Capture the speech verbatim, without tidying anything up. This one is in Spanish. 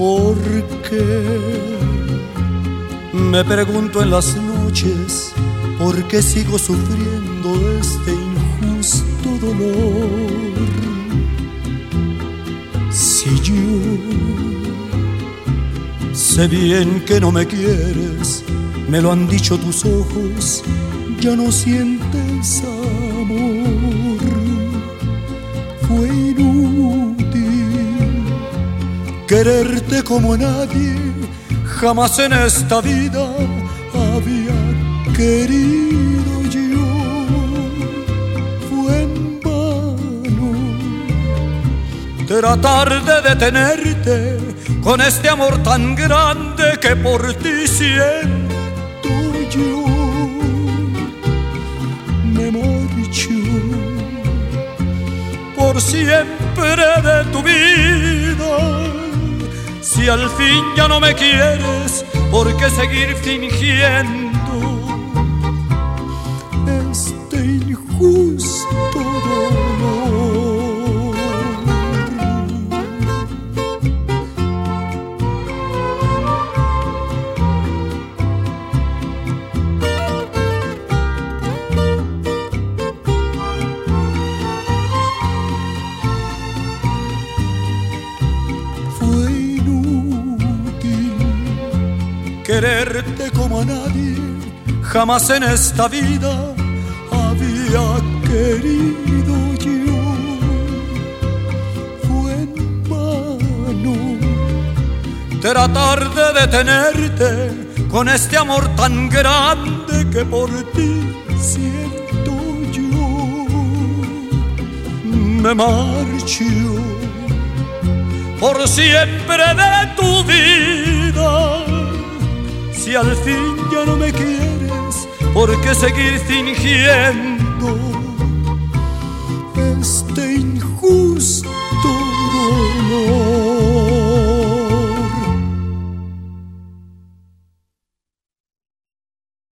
¿Por qué? Me pregunto en las noches, ¿por qué sigo sufriendo este injusto dolor? Si yo sé bien que no me quieres, me lo han dicho tus ojos, ya no sientes amor. Fue inútil quererte como nadie jamás en esta vida había querido yo. Fue en vano tratar de detenerte con este amor tan grande que por ti siento yo. Me marcho por siempre de tu vida. Si al fin ya no me quieres, ¿por qué seguir fingiendo este injusto dolor? Quererte como a nadie jamás en esta vida había querido yo. Fue en vano tratar de detenerte con este amor tan grande que por ti siento yo. Me marcho por siempre de tu vida. Si al fin ya no me quieres, ¿por qué seguir fingiendo este injusto dolor?